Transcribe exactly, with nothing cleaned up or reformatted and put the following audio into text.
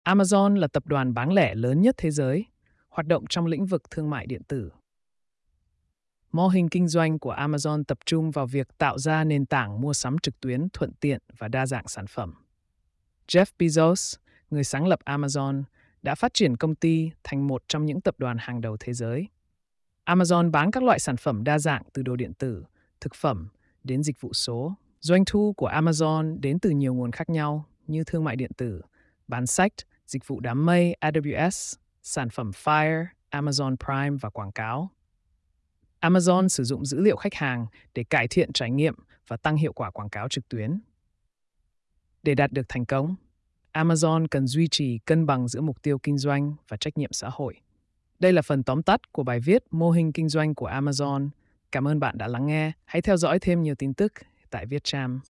Amazon là tập đoàn bán lẻ lớn nhất thế giới, hoạt động trong lĩnh vực thương mại điện tử. Mô hình kinh doanh của Amazon tập trung vào việc tạo ra nền tảng mua sắm trực tuyến thuận tiện và đa dạng sản phẩm. Jeff Bezos, người sáng lập Amazon, đã phát triển công ty thành một trong những tập đoàn hàng đầu thế giới. Amazon bán các loại sản phẩm đa dạng từ đồ điện tử, thực phẩm đến dịch vụ số. Doanh thu của Amazon đến từ nhiều nguồn khác nhau như thương mại điện tử, bán sách, dịch vụ đám mây a vê kép sản phẩm Fire, Amazon Prime và quảng cáo. Amazon sử dụng dữ liệu khách hàng để cải thiện trải nghiệm và tăng hiệu quả quảng cáo trực tuyến. Để đạt được thành công, Amazon cần duy trì cân bằng giữa mục tiêu kinh doanh và trách nhiệm xã hội. Đây là phần tóm tắt của bài viết Mô hình kinh doanh của Amazon. Cảm ơn bạn đã lắng nghe. Hãy theo dõi thêm nhiều tin tức tại Vietcham.